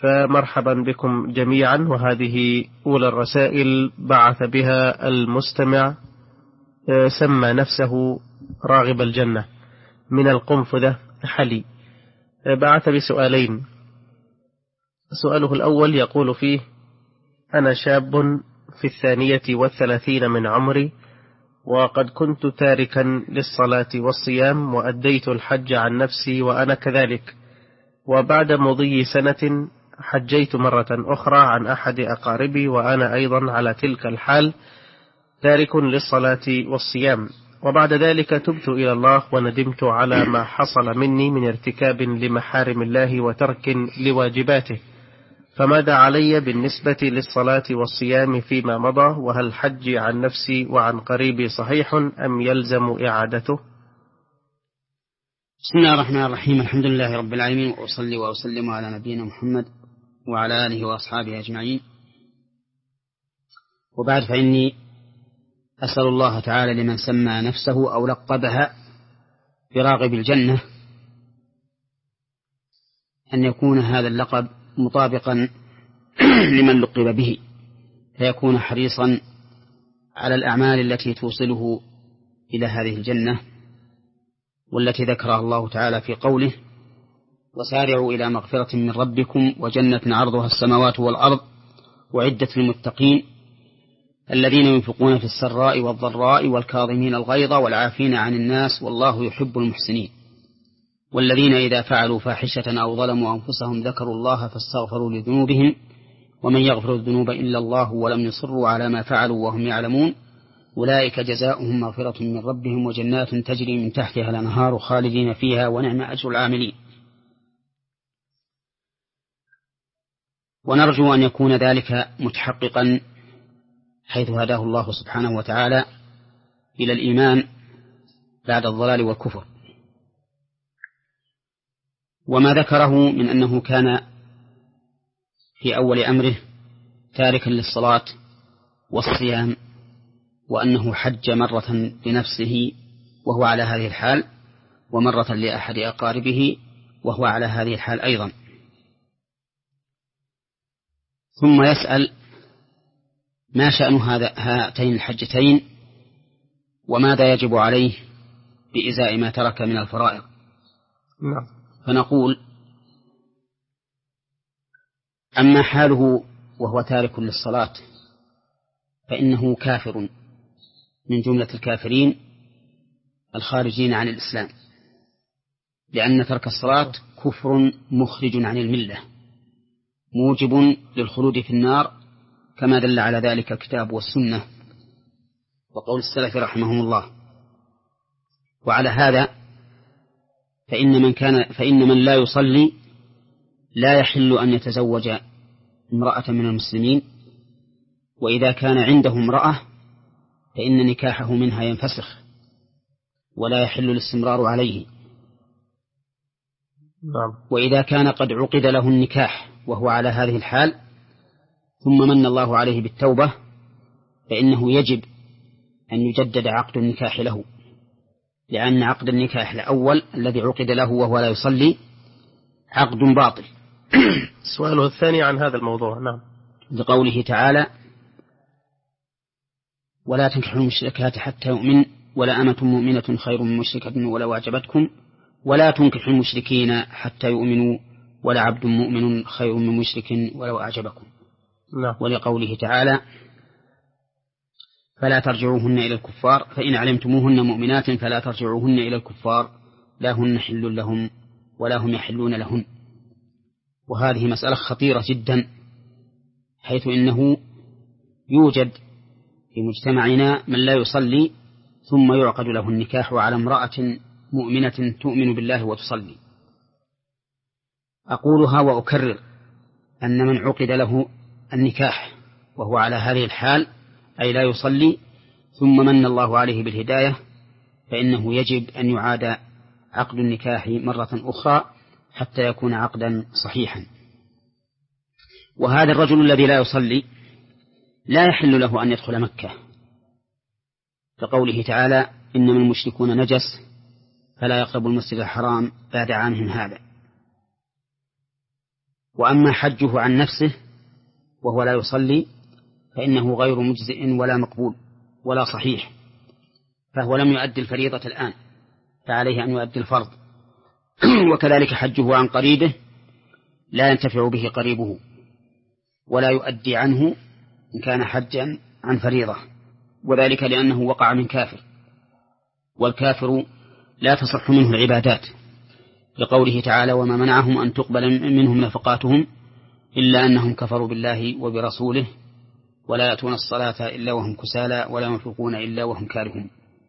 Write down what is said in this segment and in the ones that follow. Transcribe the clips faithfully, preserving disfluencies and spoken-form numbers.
فمرحبا بكم جميعا. وهذه أولى الرسائل بعث بها المستمع سمى نفسه راغب الجنة من القنفذة حلي. بعث بسؤالين. سؤاله الأول يقول فيه: أنا شاب في الثانية والثلاثين من عمري، وقد كنت تاركا للصلاة والصيام، وأديت الحج عن نفسي وأنا كذلك، وبعد مضي سنة حجيت مرة أخرى عن أحد أقاربي وأنا أيضا على تلك الحال تارك للصلاة والصيام، وبعد ذلك تبت إلى الله وندمت على ما حصل مني من ارتكاب لمحارم الله وترك لواجباته، فماذا علي بالنسبة للصلاة والصيام فيما مضى؟ وهل حجي عن نفسي وعن قريبي صحيح أم يلزم إعادته؟ بسم الله الرحمن الرحيم. الحمد لله رب العالمين، وأصلي وأسلم على نبينا محمد وعلى آله وأصحابه أجمعين، وبعد، فإني أسأل الله تعالى لمن سمى نفسه أو لقبها براغب الجنة أن يكون هذا اللقب مطابقا لمن لقب به، فيكون حريصا على الأعمال التي توصله إلى هذه الجنة، والتي ذكرها الله تعالى في قوله: وسارعوا إلى مغفرة من ربكم وجنة عرضها السماوات والأرض وعدت للمتقين الذين ينفقون في السراء والضراء والكاظمين الغيظ والعافين عن الناس والله يحب المحسنين والذين إذا فعلوا فاحشة أو ظلموا أنفسهم ذكروا الله فاستغفروا لذنوبهم ومن يغفر الذنوب إلا الله ولم يصروا على ما فعلوا وهم يعلمون أولئك جزاؤهم مغفرة من ربهم وجنات تجري من تحتها الأنهار خالدين فيها ونعم أجر العاملين. ونرجو أن يكون ذلك متحققا حيث هداه الله سبحانه وتعالى إلى الإيمان بعد الضلال والكفر. وما ذكره من أنه كان في أول أمره تاركا للصلاة والصيام، وأنه حج مرة لنفسه وهو على هذه الحال، ومرة لأحد أقاربه وهو على هذه الحال أيضا، ثم يسأل: ما شأن هذا هاتين الحجتين، وماذا يجب عليه بإزاء ما ترك من الفرائض؟ نعم. فنقول: أما حاله وهو تارك للصلاة فإنه كافر من جملة الكافرين الخارجين عن الإسلام، لأن ترك الصلاة كفر مخرج عن الملة موجب للخلود في النار، كما دل على ذلك الكتاب والسنة وقول السلف رحمهم الله. وعلى هذا فإن من كان فإن من لا يصلي لا يحل أن يتزوج امرأة من المسلمين، وإذا كان عنده امرأة فإن نكاحه منها ينفسخ ولا يحل الاستمرار عليه. وإذا كان قد عقد له النكاح وهو على هذه الحال ثم من الله عليه بالتوبة فإنه يجب أن يجدد عقد النكاح له، لأن عقد النكاح الأول الذي عقد له وهو لا يصلي عقد باطل. سؤاله الثاني عن هذا الموضوع. نعم. لقوله تعالى: ولا تنكحوا المشركات حتى يؤمن ولا أمة مؤمنة خير من مشركة ولو أعجبتكم ولا تنكحوا المشركين حتى يؤمنوا ولا عبد مؤمن خير من مشرك ولو أعجبكم. نعم. ولقوله تعالى: فلا ترجعوهن إلى الكفار فإن علمتموهن مؤمنات فلا ترجعوهن إلى الكفار لا هن حل لهم ولا هم يحلون لهن. وهذه مسألة خطيرة جدا، حيث إنه يوجد في مجتمعنا من لا يصلي ثم يعقد له النكاح على امرأة مؤمنة تؤمن بالله وتصلي. أقولها وأكرر أن من عقد له النكاح وهو على هذه الحال أي لا يصلي ثم من الله عليه بالهداية فإنه يجب أن يعاد عقد النكاح مرة أخرى حتى يكون عقدا صحيحا. وهذا الرجل الذي لا يصلي لا يحل له أن يدخل مكة، كقوله تعالى: إنما المشركون نجس فلا يقربوا المسجد الحرام بعد عامهم هذا. وأما حجه عن نفسه وهو لا يصلي فإنه غير مجزئ ولا مقبول ولا صحيح، فهو لم يؤدي الفريضة الآن، فعليه أن يؤدي الفرض. وكذلك حجه عن قريبه لا ينتفع به قريبه ولا يؤدي عنه إن كان حجا عن فريضة، وذلك لأنه وقع من كافر، والكافر لا تصح منه العبادات، لقوله تعالى: وما منعهم أن تقبل منهم نفقاتهم إلا أنهم كفروا بالله وبرسوله ولا يأتون الصلاة إلا وهم كسالى ولا ينفقون إلا وهم كارهون.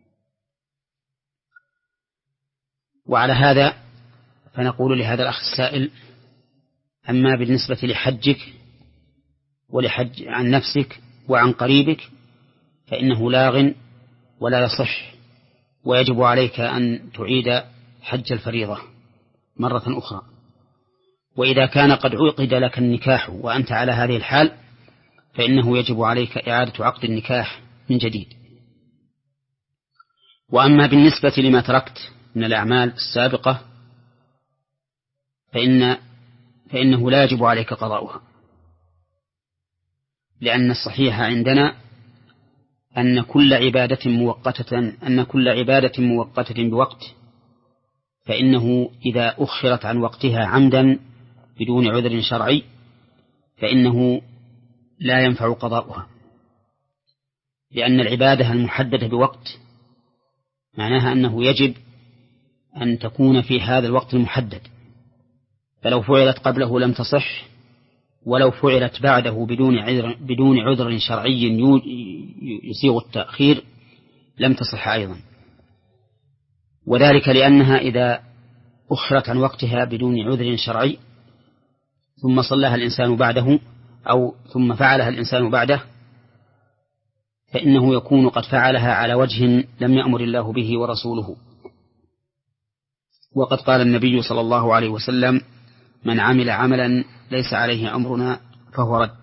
وعلى هذا فنقول لهذا الأخ السائل: أما بالنسبة لحجك ولحج عن نفسك وعن قريبك فإنه لاغ ولا يصح، ويجب عليك أن تعيد حج الفريضة مرة أخرى. وإذا كان قد عقد لك النكاح وأنت على هذه الحال فإنه يجب عليك إعادة عقد النكاح من جديد. وأما بالنسبة لما تركت من الأعمال السابقة فإن فإنه لا يجب عليك قضاؤها، لأن الصحيح عندنا أن كل عبادة موقتة أن كل عبادة موقتة بوقت فإنه إذا أخرت عن وقتها عمدا بدون عذر شرعي فإنه لا ينفع قضاؤها، لأن العبادة المحددة بوقت معناها أنه يجب أن تكون في هذا الوقت المحدد، فلو فعلت قبله لم تصح، ولو فعلت بعده بدون عذر, بدون عذر شرعي يسيغ التأخير لم تصح أيضا. وذلك لأنها إذا أخرت عن وقتها بدون عذر شرعي ثم صلىها الإنسان بعده أو ثم فعلها الإنسان بعده فإنه يكون قد فعلها على وجه لم يأمر الله به ورسوله. وقد قال النبي صلى الله عليه وسلم: من عمل عملا ليس عليه أمرنا فهو رد.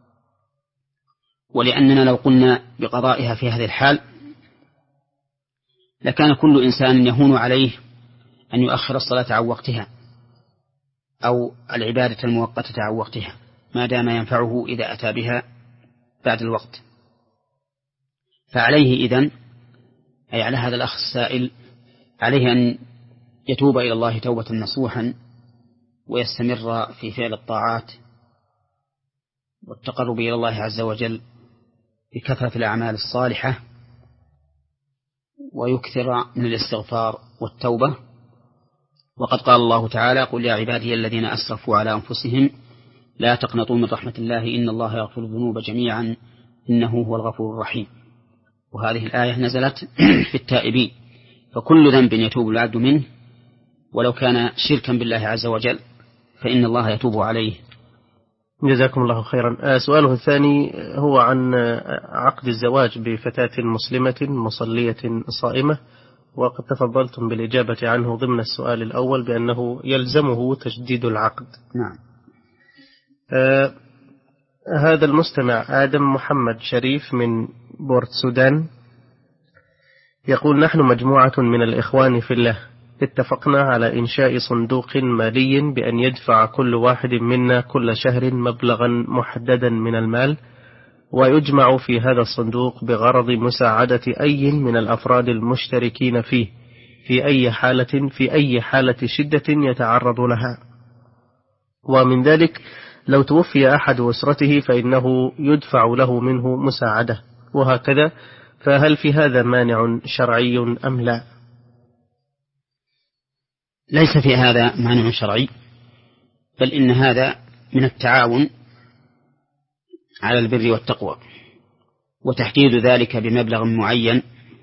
ولأننا لو قلنا بقضائها في هذه الحال لكان كل إنسان يهون عليه أن يؤخر الصلاة عن وقتها أو العبادة المؤقتة عن وقتها ما دام ينفعه إذا أتى بها بعد الوقت. فعليه إذن أي على هذا الأخ السائل عليه أن يتوب إلى الله توبة نصوحا ويستمر في فعل الطاعات والتقرب إلى الله عز وجل بكثرة الأعمال الصالحة، ويكثر من الاستغفار والتوبة. وقد قال الله تعالى: قل يا عبادي الذين أسرفوا على أنفسهم لا تقنطوا من رحمة الله إن الله يغفر الذنوب جميعا إنه هو الغفور الرحيم. وهذه الآية نزلت في التائبين، فكل ذنب يتوب العبد منه ولو كان شركا بالله عز وجل فإن الله يتوب عليه. جزاكم الله خيرا. سؤاله الثاني هو عن عقد الزواج بفتاة مسلمة مصلية صائمة، وقد تفضلتم بالإجابة عنه ضمن السؤال الأول بأنه يلزمه تجديد العقد. نعم. آه هذا المستمع آدم محمد شريف من بورت سودان يقول: نحن مجموعة من الإخوان في الله اتفقنا على إنشاء صندوق مالي بأن يدفع كل واحد منا كل شهر مبلغا محددا من المال، ويجمع في هذا الصندوق بغرض مساعدة أي من الأفراد المشتركين فيه في أي حالة في أي حالة شدة يتعرض لها. ومن ذلك لو توفي أحد أسرته فإنه يدفع له منه مساعدة، وهكذا. فهل في هذا مانع شرعي أم لا؟ ليس في هذا مانع شرعي، بل إن هذا من التعاون على البر والتقوى، وتحديد ذلك بمبلغ معين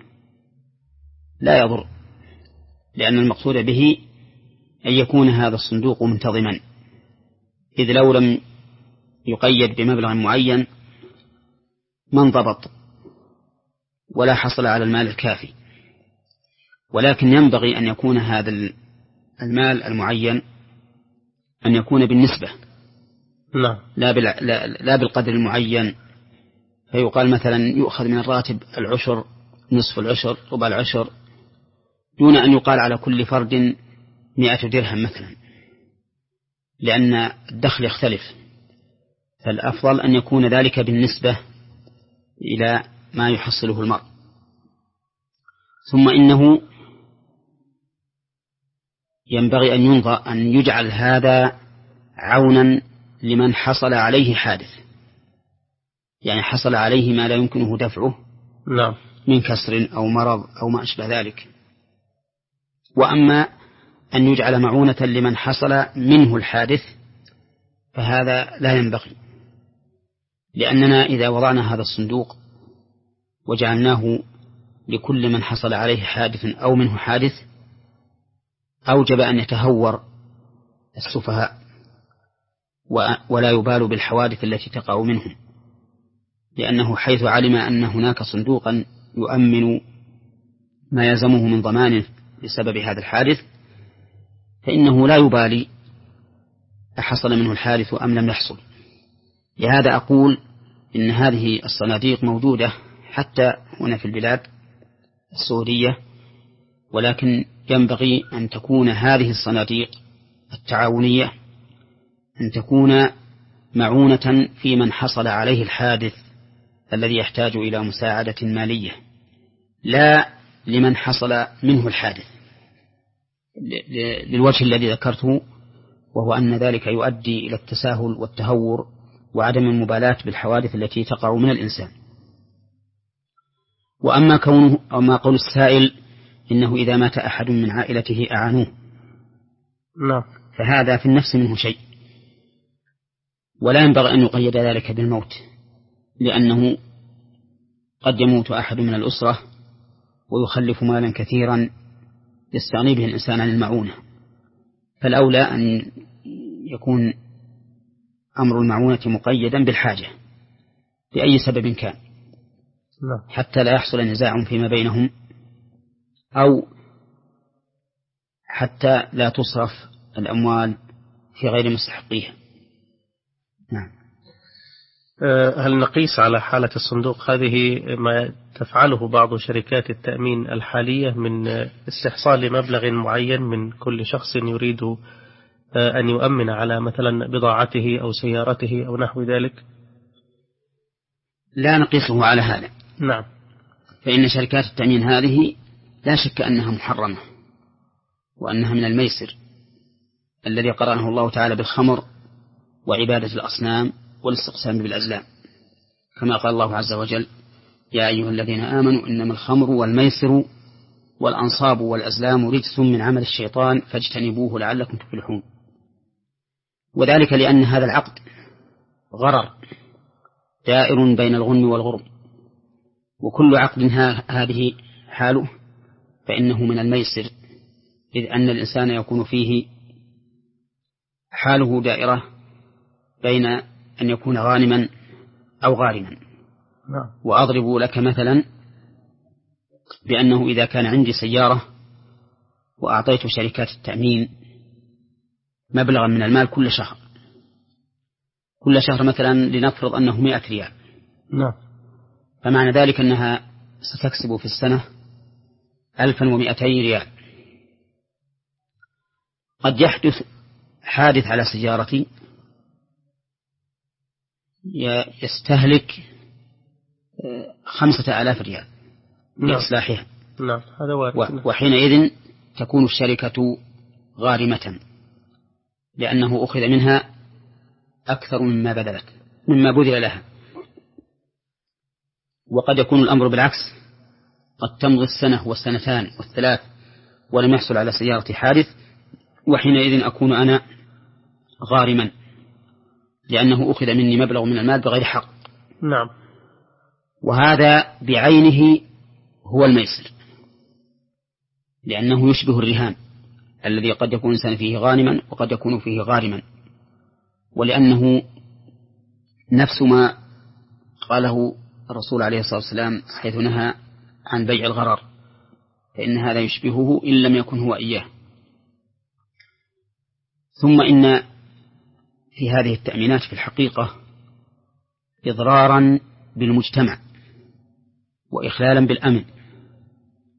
لا يضر، لأن المقصود به أن يكون هذا الصندوق منتظما، إذ لو لم يقيد بمبلغ معين ما انضبط ولا حصل على المال الكافي. ولكن ينبغي أن يكون هذا المال المعين أن يكون بالنسبة، لا, لا, لا, لا بالقدر المعين، فيقال مثلا يؤخذ من الراتب العشر، نصف العشر، ربع العشر، دون أن يقال على كل فرد مئة درهم مثلا، لأن الدخل يختلف، فالأفضل أن يكون ذلك بالنسبة إلى ما يحصله المرء. ثم إنه ينبغي أن ينظر أن يجعل هذا عونا لمن حصل عليه حادث، يعني حصل عليه ما لا يمكنه دفعه نعم. من كسر أو مرض أو ما أشبه ذلك. وأما أن يجعل معونة لمن حصل منه الحادث فهذا لا ينبغي، لأننا إذا وضعنا هذا الصندوق وجعلناه لكل من حصل عليه حادث أو منه حادث أوجب أن يتهور السفهاء ولا يبال بالحوادث التي تقع منهم، لأنه حيث علم أن هناك صندوقا يؤمن ما يلزمه من ضمان بسبب هذا الحادث فإنه لا يبالي أحصل منه الحادث أم لم يحصل. لهذا أقول إن هذه الصناديق موجودة حتى هنا في البلاد السعودية، ولكن ينبغي أن تكون هذه الصناديق التعاونية أن تكون معونة في من حصل عليه الحادث الذي يحتاج إلى مساعدة مالية، لا لمن حصل منه الحادث، للوجه الذي ذكرته، وهو أن ذلك يؤدي إلى التساهل والتهور وعدم المبالاة بالحوادث التي تقع من الإنسان. وأما كونه أو ما قول السائل إنه إذا مات أحد من عائلته أعانوه، لا. فهذا في النفس منه شيء، ولا ينبغي أن يقيد ذلك بالموت، لأنه قد يموت أحد من الأسرة ويخلف مالا كثيرا يستغني به الإنسان عن المعونة، فالأولى أن يكون أمر المعونة مقيدا بالحاجة بأي سبب كان، حتى لا يحصل نزاع فيما بينهم أو حتى لا تصرف الأموال في غير مستحقيها. نعم. هل نقيس على حالة الصندوق هذه ما تفعله بعض شركات التأمين الحالية من استحصال مبلغ معين من كل شخص يريد أن يؤمن على مثلا بضاعته أو سيارته أو نحو ذلك؟ لا نقيسه على هذا. نعم. فإن شركات التأمين هذه لا شك أنها محرمة، وأنها من الميسر الذي قرنه الله تعالى بالخمر وعبادة الأصنام والاستقسام بالأزلام، كما قال الله عز وجل: يا أيها الذين آمنوا إنما الخمر والميسر والأنصاب والأزلام رجس من عمل الشيطان فاجتنبوه لعلكم تفلحون. وذلك لأن هذا العقد غرر دائر بين الغنم والغرم، وكل عقد هذه حاله فإنه من الميسر، إذ أن الإنسان يكون فيه حاله دائرة بين أن يكون غانما أو غارما. وأضرب لك مثلا بأنه إذا كان عندي سيارة وأعطيت شركات التأمين مبلغا من المال كل شهر، كل شهر مثلا لنفرض أنه مئة ريال، نعم، فمعنى ذلك أنها ستكسب في السنة ألفا ومئتين ريال. قد يحدث حادث على سيارتي يستهلك خمسة آلاف ريال لإصلاحها، نعم، هذا وارد. وحينئذ تكون الشركة غارمة، لأنه أخذ منها أكثر مما بذلت مما بذل لها. وقد يكون الأمر بالعكس، قد تمضي السنة والسنتان والثلاث ولم يحصل على سيارة حادث، وحينئذ أكون أنا غارما، لأنه أخذ مني مبلغ من المال بغير حق. نعم. وهذا بعينه هو الميسر، لأنه يشبه الرهان الذي قد يكون الإنسان فيه غانما وقد يكون فيه غارما، ولأنه نفس ما قاله الرسول عليه الصلاة والسلام حيث نهى عن بيع الغرر، فإن هذا يشبهه إن لم يكن هو إياه. ثم إن في هذه التأمينات في الحقيقة إضرارا بالمجتمع وإخلالا بالأمن،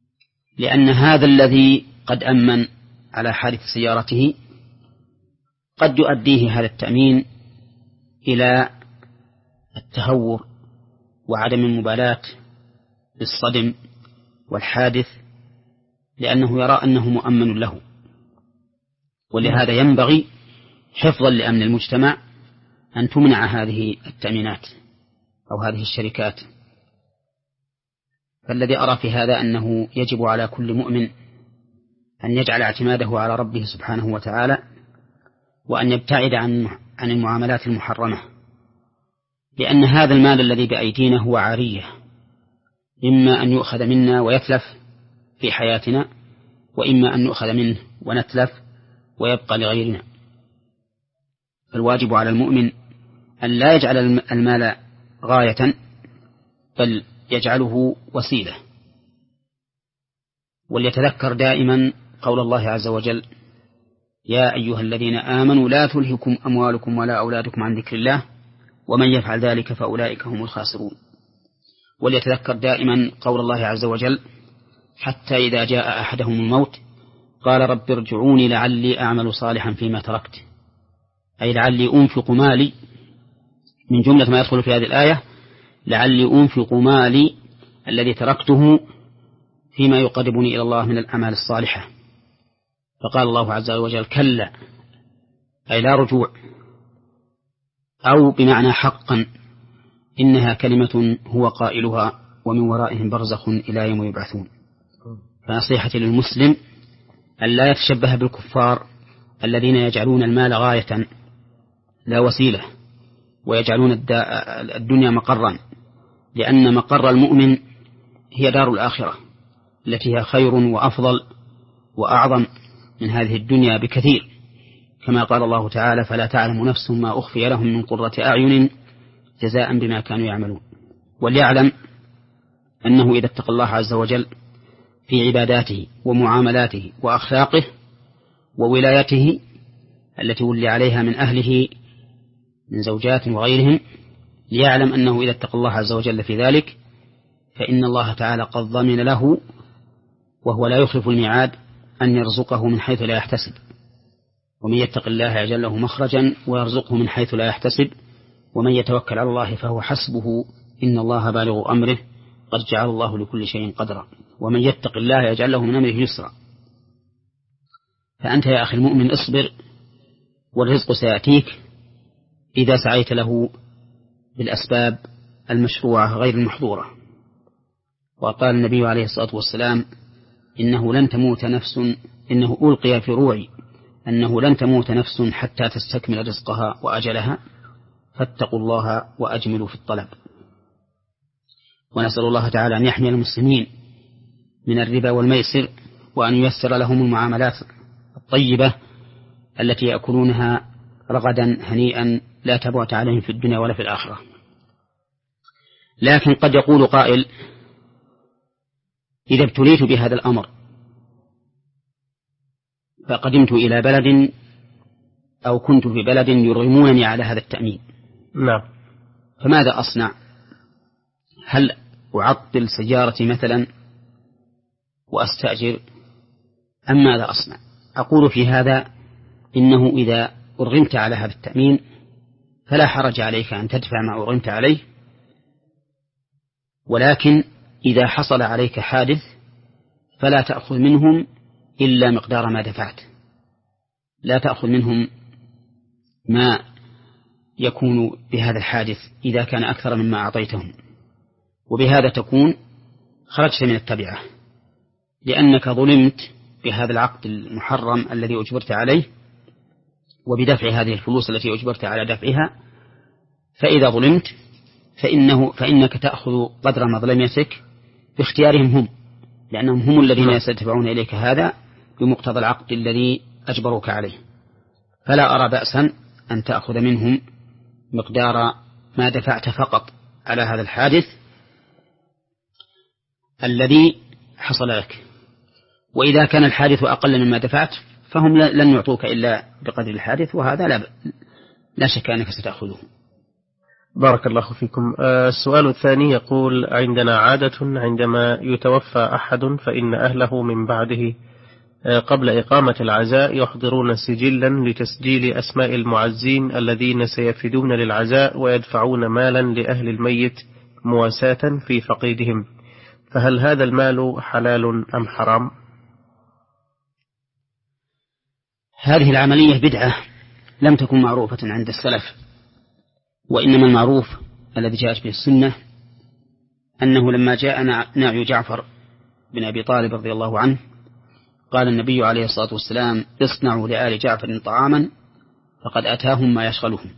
لأن هذا الذي قد أمن على حادث سيارته قد يؤديه هذا التأمين إلى التهور وعدم المبالاة بالصدم والحادث، لأنه يرى أنه مؤمن له. ولهذا ينبغي حفظا لأمن المجتمع أن تمنع هذه التأمينات أو هذه الشركات. فالذي أرى في هذا أنه يجب على كل مؤمن أن يجعل اعتماده على ربه سبحانه وتعالى، وأن يبتعد عن عن المعاملات المحرمة، لأن هذا المال الذي بأيدينا هو عارية، إما أن يؤخذ منا ويتلف في حياتنا، وإما أن نؤخذ منه ونتلف ويبقى لغيرنا. فالواجب على المؤمن أن لا يجعل المال غاية، بل يجعله وسيلة. وليتذكر دائما قول الله عز وجل: يا أيها الذين آمنوا لا تلهكم أموالكم ولا أولادكم عن ذكر الله ومن يفعل ذلك فأولئك هم الخاسرون. وليتذكر دائما قول الله عز وجل: حتى إذا جاء أحدهم الموت قال رب ارجعوني لعلي أعمل صالحا فيما تركت، أي لعلي أنفق مالي. من جملة ما يدخل في هذه الآية لعلي أنفق مالي الذي تركته فيما يقربني إلى الله من الأعمال الصالحة. فقال الله عز وجل: كلا، أي لا رجوع، أو بمعنى حقا، إنها كلمة هو قائلها ومن ورائهم برزخ إلى يوم يبعثون. فنصيحتي للمسلم أن لا يتشبه بالكفار الذين يجعلون المال غاية لا وسيلة، ويجعلون الدنيا مقرا، لأن مقر المؤمن هي دار الآخرة التي هي خير وأفضل وأعظم من هذه الدنيا بكثير، كما قال الله تعالى: فلا تعلم نفس ما أخفي لهم من قرة أعين جزاء بما كانوا يعملون. وليعلم أنه إذا اتقى الله عز وجل في عباداته ومعاملاته وأخلاقه وولايته التي ولي عليها من أهله من زوجات وغيرهم، ليعلم أنه إذا اتقى الله عز وجل في ذلك فإن الله تعالى قد ضمن له، وهو لا يخلف الميعاد، أن يرزقه من حيث لا يحتسب. ومن يتق الله يجعل له مخرجا ويرزقه من حيث لا يحتسب، ومن يتوكل على الله فهو حسبه إن الله بالغ أمره قد جعل الله لكل شيء قدرا. ومن يتق الله يجعل له من أمره يسرا. فأنت يا أخي المؤمن اصبر، والرزق سيأتيك إذا سعيت له بالأسباب المشروعة غير المحظورة. وقال النبي عليه الصلاة والسلام: إنه لن تموت نفس إنه ألقي في روعي أنه لن تموت نفس حتى تستكمل رزقها وأجلها، فاتقوا الله وأجملوا في الطلب. ونسأل الله تعالى أن يحمي المسلمين من الربا والميسر، وأن ييسر لهم المعاملات الطيبة التي يأكلونها رغدا هنيئا لا تبعت عليهم في الدنيا ولا في الآخرة. لكن قد يقول قائل: إذا ابتليت بهذا الأمر فقدمت إلى بلد أو كنت في بلد يرغمونني على هذا التأمين، نعم، فماذا أصنع؟ هل أعطل سيارتي مثلا وأستأجر أم ماذا أصنع؟ أقول في هذا إنه إذا أرغمت على هذا التأمين فلا حرج عليك أن تدفع ما أرغمت عليه، ولكن إذا حصل عليك حادث فلا تأخذ منهم إلا مقدار ما دفعت، لا تأخذ منهم ما يكون بهذا الحادث إذا كان أكثر مما أعطيتهم، وبهذا تكون خرجت من التبعة، لأنك ظلمت بهذا العقد المحرم الذي أجبرت عليه وبدفع هذه الفلوس التي أجبرت على دفعها. فإذا ظلمت فإنه فإنك تأخذ قدر مظلمتك باختيارهم هم، لأنهم هم الذين يستدفعون إليك هذا بمقتضى العقد الذي أجبروك عليه. فلا أرى بأسا أن تأخذ منهم مقدار ما دفعت فقط على هذا الحادث الذي حصل لك. وإذا كان الحادث أقل مما دفعت فهم لن يعطوك إلا بقدر الحادث، وهذا لا, لا شك أنك ستأخذه. بارك الله فيكم. السؤال الثاني يقول: عندنا عادة عندما يتوفى أحد فإن أهله من بعده قبل إقامة العزاء يحضرون سجلا لتسجيل أسماء المعزين الذين سيفدون للعزاء ويدفعون مالا لأهل الميت مواساة في فقيدهم، فهل هذا المال حلال أم حرام؟ هذه العملية بدعة لم تكن معروفة عند السلف، وإنما المعروف الذي جاءت به السنة أنه لما جاء نعي جعفر بن أبي طالب رضي الله عنه قال النبي عليه الصلاة والسلام: اصنعوا لآل جعفر طعاما فقد أتاهم ما يشغلهم.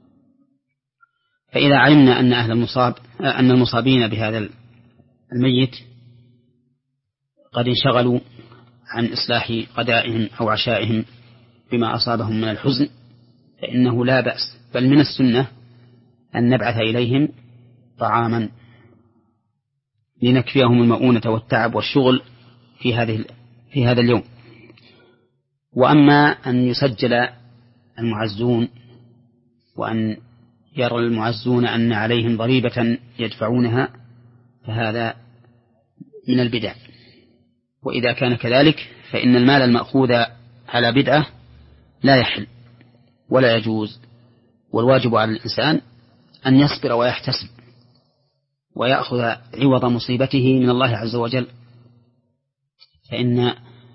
فإذا علمنا أن أهل المصاب أن المصابين بهذا الميت قد انشغلوا عن إصلاح غدائهم أو عشائهم بما أصابهم من الحزن، فإنه لا بأس، بل من السنة أن نبعث إليهم طعاما لنكفيهم المؤونة والتعب والشغل في هذه في هذا اليوم. وأما أن يسجل المعزون وأن يرى المعزون أن عليهم ضريبة يدفعونها فهذا من البدع، وإذا كان كذلك فإن المال المأخوذ على بدعة لا يحل ولا يجوز، والواجب على الإنسان أن يصبر ويحتسب ويأخذ عوض مصيبته من الله عز وجل، فإن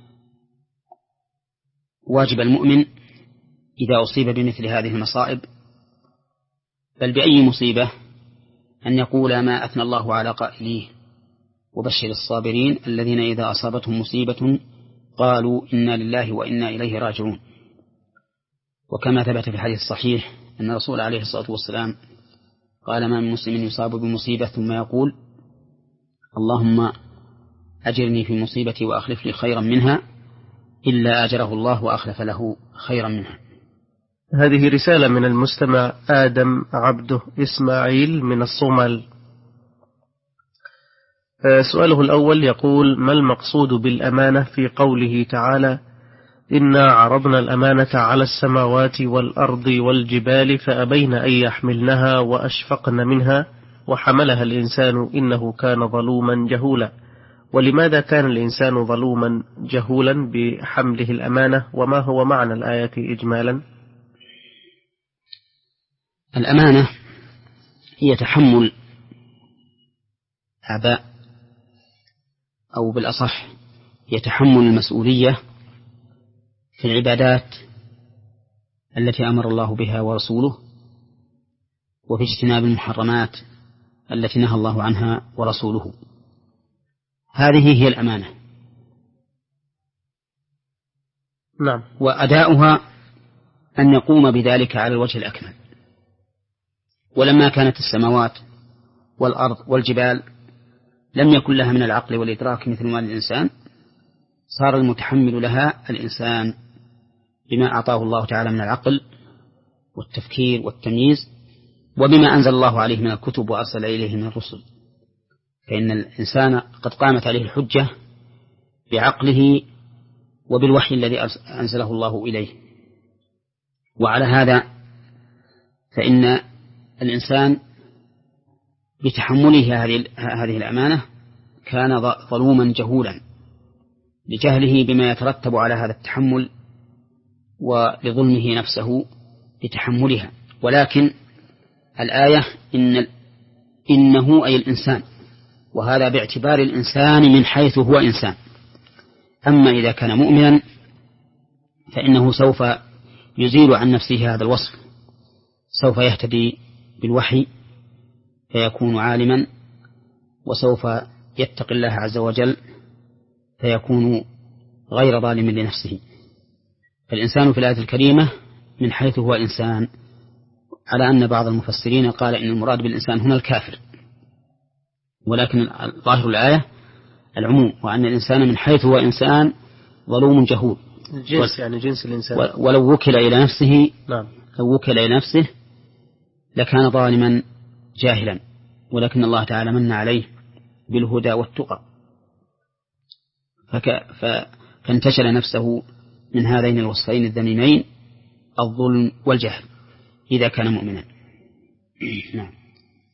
واجب المؤمن إذا أصيب بمثل هذه المصائب بل بأي مصيبة أن يقول ما أثنى الله على قائليه: وبشر الصابرين الذين إذا أصابتهم مصيبة قالوا إنا لله وإنا إليه راجعون. وكما ثبت في الحديث الصحيح أن الرسول عليه الصلاة والسلام قال: ما من مسلم يصاب بمصيبة ثم يقول اللهم أجرني في مصيبتي وأخلف لي خيرا منها إلا أجره الله وأخلف له خيرا منها. هذه رسالة من المستمع آدم عبده إسماعيل من الصومال. سؤاله الأول يقول: ما المقصود بالأمانة في قوله تعالى: إنا عرضنا الأمانة على السماوات والأرض والجبال فأبين أن يحملنها وأشفقن منها وحملها الإنسان إنه كان ظلوما جهولا؟ ولماذا كان الإنسان ظلوما جهولا بحمله الأمانة؟ وما هو معنى الآية إجمالا؟ الأمانة هي تحمل أعباء، أو بالأصح هي تحمل المسؤولية في العبادات التي أمر الله بها ورسوله، وفي اجتناب المحرمات التي نهى الله عنها ورسوله. هذه هي الأمانة. نعم. وأداؤها أن يقوم بذلك على الوجه الأكمل. ولما كانت السماوات والأرض والجبال لم يكن لها من العقل والإدراك مثل ما الإنسان، صار المتحمل لها الإنسان بما أعطاه الله تعالى من العقل والتفكير والتمييز، وبما أنزل الله عليه من الكتب وأرسل إليه من الرسل. فإن الإنسان قد قامت عليه الحجة بعقله وبالوحي الذي أنزله الله إليه. وعلى هذا فإن الإنسان بتحمله هذه الأمانة كان ظلوما جهولا لجهله بما يترتب على هذا التحمل ولظلمه نفسه بتحملها. ولكن الآية إن إنه أي الإنسان، وهذا باعتبار الإنسان من حيث هو إنسان. أما إذا كان مؤمنا فإنه سوف يزيل عن نفسه هذا الوصف، سوف يهتدي بالوحي فيكون عالما، وسوف يتقي الله عز وجل فيكون غير ظالم لنفسه. فالإنسان في الآية الكريمة من حيث هو إنسان، على أن بعض المفسرين قال إن المراد بالإنسان هنا الكافر، ولكن ظاهر الآية العموم، وأن الإنسان من حيث هو إنسان ظلوم جهول، جنس يعني جنس الإنسان، ولو وكل إلى نفسه نعم. لو وكل إلى نفسه لكان ظالما جاهلا، ولكن الله تعالى من عليه بالهدى والتقى فك... ف... فانتشل نفسه من هذين الوصفين الذميمين، الظلم والجهل، إذا كان مؤمنا. نعم.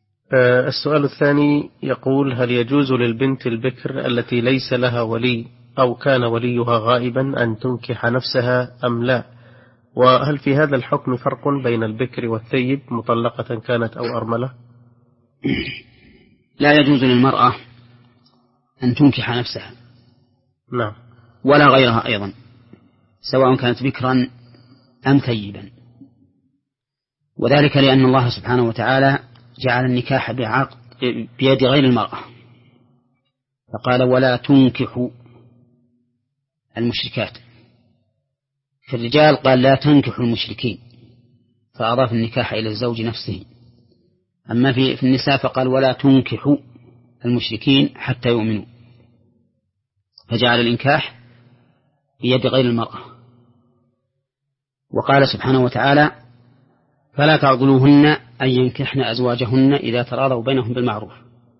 السؤال الثاني يقول: هل يجوز للبنت البكر التي ليس لها ولي أو كان وليها غائبا أن تنكح نفسها أم لا؟ وهل في هذا الحكم فرق بين البكر والثيب مطلقة كانت أو أرملة؟ لا يجوز للمرأة أن تنكح نفسها. نعم. ولا غيرها أيضا، سواء كانت بكرا أم ثيبا، وذلك لأن الله سبحانه وتعالى جعل النكاح بعقد بيد غير المرأة، فقال ولا تنكحوا المشركات. في الرجال قال لا تنكحوا المشركين، فأضاف النكاح إلى الزوج نفسه. أما في النساء فقال ولا تنكحوا المشركين حتى يؤمنوا، فجعل الإنكاح بيد غير المرأة. وقال سبحانه وتعالى فلا تعضلوهن أن ينكحن أزواجهن إذا تراضوا بينهم بالمعروف.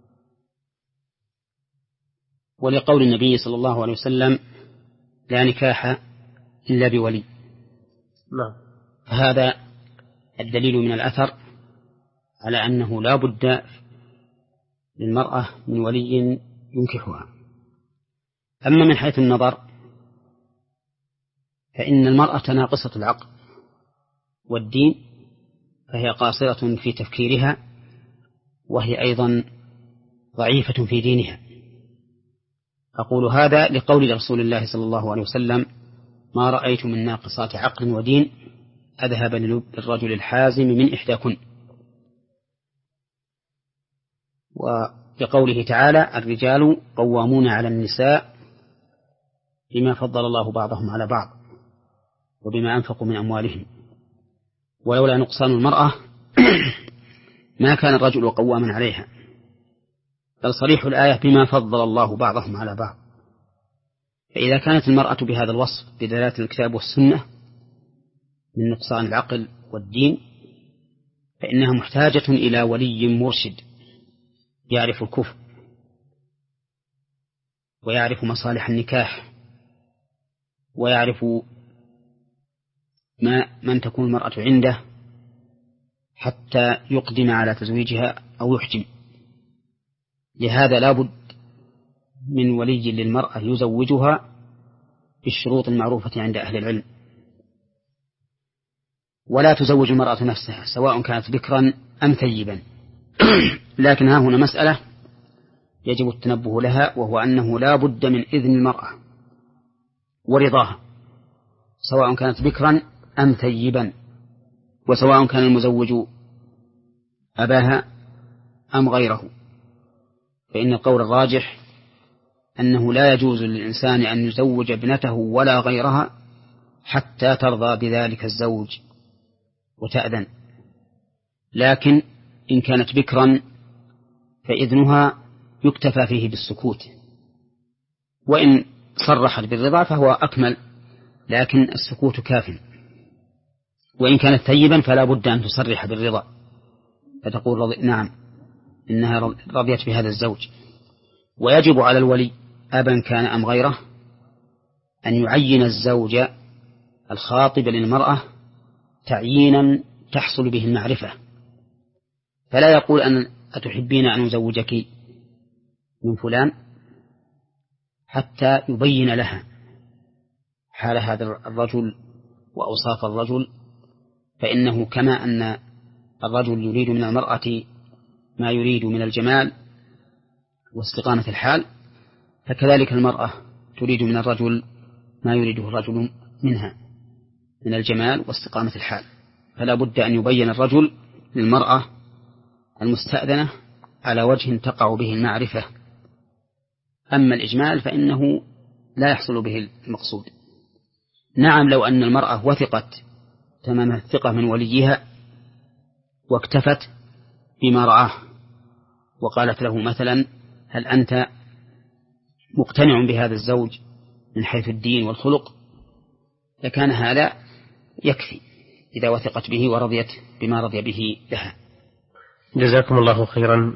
ولقول النبي صلى الله عليه وسلم لا نكاح إلا بولي. نعم. فهذا الدليل من الأثر على أنه لا بد للمرأة من ولي ينكحها. أما من حيث النظر فإن المرأة ناقصة العقل والدين، فهي قاصرة في تفكيرها، وهي أيضا ضعيفة في دينها. أقول هذا لقول رسول الله صلى الله عليه وسلم ما رأيت من ناقصات عقل ودين أذهب للب الرجل الحازم من إحداكن. وبقوله تعالى الرجال قوامون على النساء بما فضل الله بعضهم على بعض وبما أنفقوا من أموالهم، ولولا نقصان المرأة ما كان الرجل قواما عليها، بل صريح الآية بما فضل الله بعضهم على بعض. فإذا كانت المرأة بهذا الوصف بدلالة الكتاب والسنة من نقصان العقل والدين، فإنها محتاجة إلى ولي مرشد يعرف الكفر ويعرف مصالح النكاح ويعرف ما من تكون المرأة عنده حتى يقدم على تزويجها أو يحجم. لهذا لا بد من ولي للمرأة يزوجها بالشروط المعروفة عند أهل العلم. ولا تزوج المرأة نفسها سواء كانت بكرا أم ثيبا. لكن ها هنا مسألة يجب التنبه لها، وهو أنه لا بد من إذن المرأة ورضاها سواء كانت بكرا أم ثيبا، وسواء كان المزوج أباها أم غيره. فإن القول الراجح أنه لا يجوز للإنسان أن يزوج ابنته ولا غيرها حتى ترضى بذلك الزوج وتأذن. لكن إن كانت بكرا فإذنها يكتفى فيه بالسكوت، وإن صرحت بالرضا فهو أكمل، لكن السكوت كاف. وإن كانت ثيبا فلا بد أن تصرح بالرضا، فتقول رضي نعم إنها رضيت بهذا الزوج. ويجب على الولي أبا كان أم غيره أن يعين الزوج الخاطب للمرأة تعيينا تحصل به المعرفة، فلا يقول أن أتحبين أن أزوجك من فلان حتى يبين لها حال هذا الرجل وأوصاف الرجل، فإنه كما أن الرجل يريد من المرأة ما يريد من الجمال واستقامة الحال، فكذلك المرأة تريد من الرجل ما يريده الرجل منها من الجمال واستقامة الحال. فلا بد أن يبين الرجل للمرأة المستأذنة على وجه تقع به المعرفة. أما الإجمال فإنه لا يحصل به المقصود. نعم، لو أن المرأة وثقت تمام الثقة من وليها واكتفت بما رآه وقالت له مثلا هل أنت مقتنع بهذا الزوج من حيث الدين والخلق، لكان هذا يكفي إذا وثقت به ورضيت بما رضي به لها. جزاكم الله خيرا